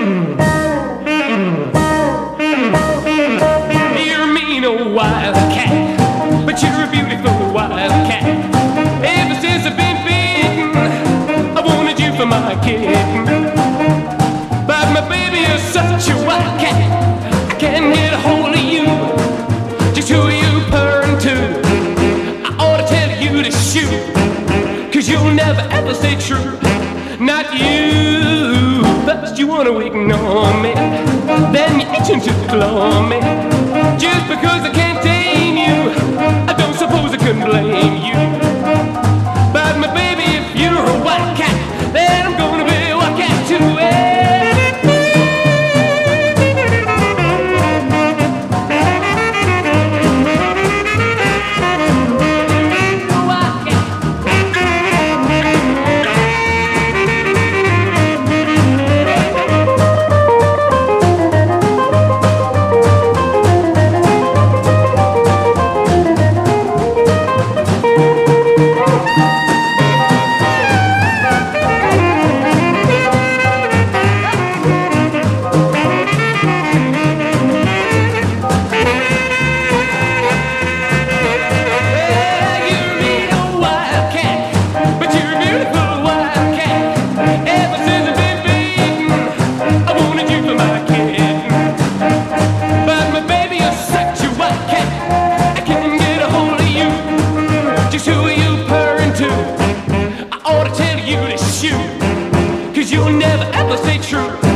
You're a mean old wildcat, but you're a beautiful wildcat. Ever since I've been bitten, I wanted you for my kitten. But my baby, you're such a wildcat, I can't get a hold of you. Just who you purring to? I ought to tell you to shoot, 'cause you'll never ever stay true. Not you. First you wanna ignore me, then you're itching to claw me. Just because I can't tame you, I don't suppose I can blame you. But my baby, if you're a wildcat, then I'm gonna be a wildcat too. Who are you purring to? I ought to tell you to shoot, 'cause you'll never ever stay true.